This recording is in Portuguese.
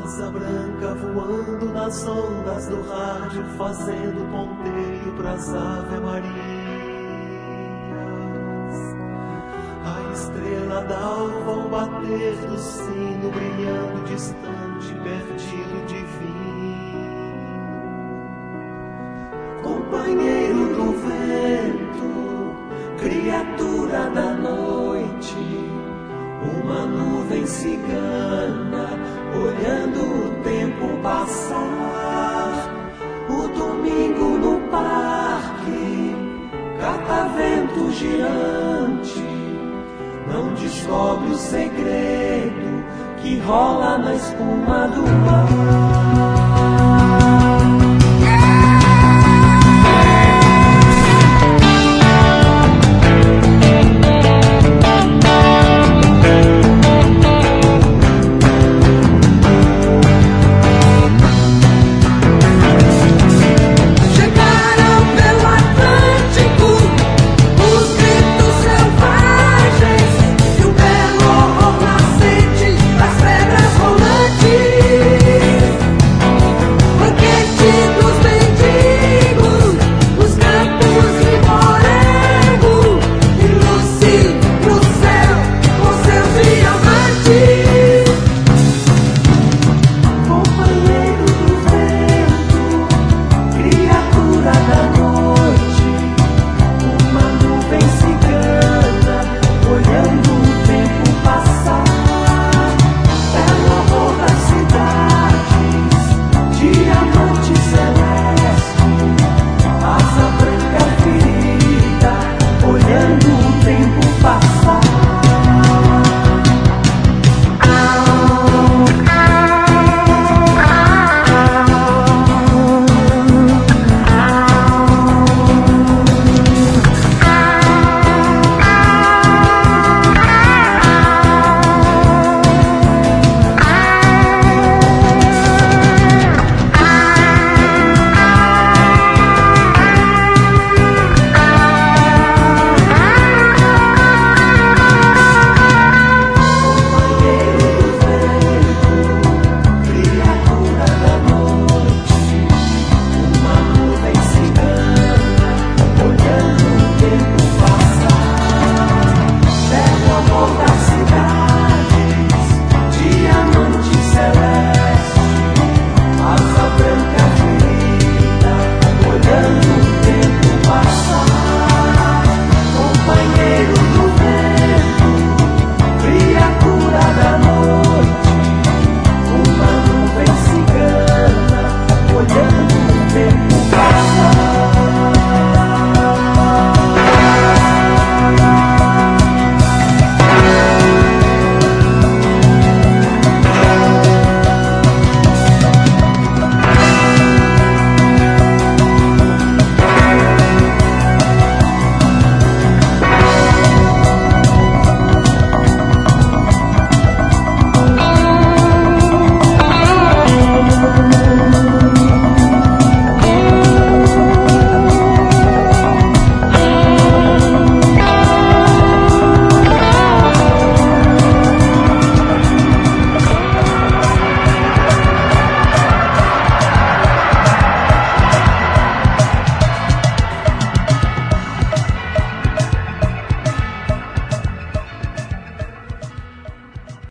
Asa branca voando nas ondas do rádio, fazendo ponteio pras Ave Marias. A estrela d'alva ao bater do sino, brilhando distante, perdido divino. Companheiro do vento, criatura da noite, uma nuvem cigana, olhando o tempo passar. O domingo no parque, catavento girante, não descobre o segredo que rola na espuma do mar.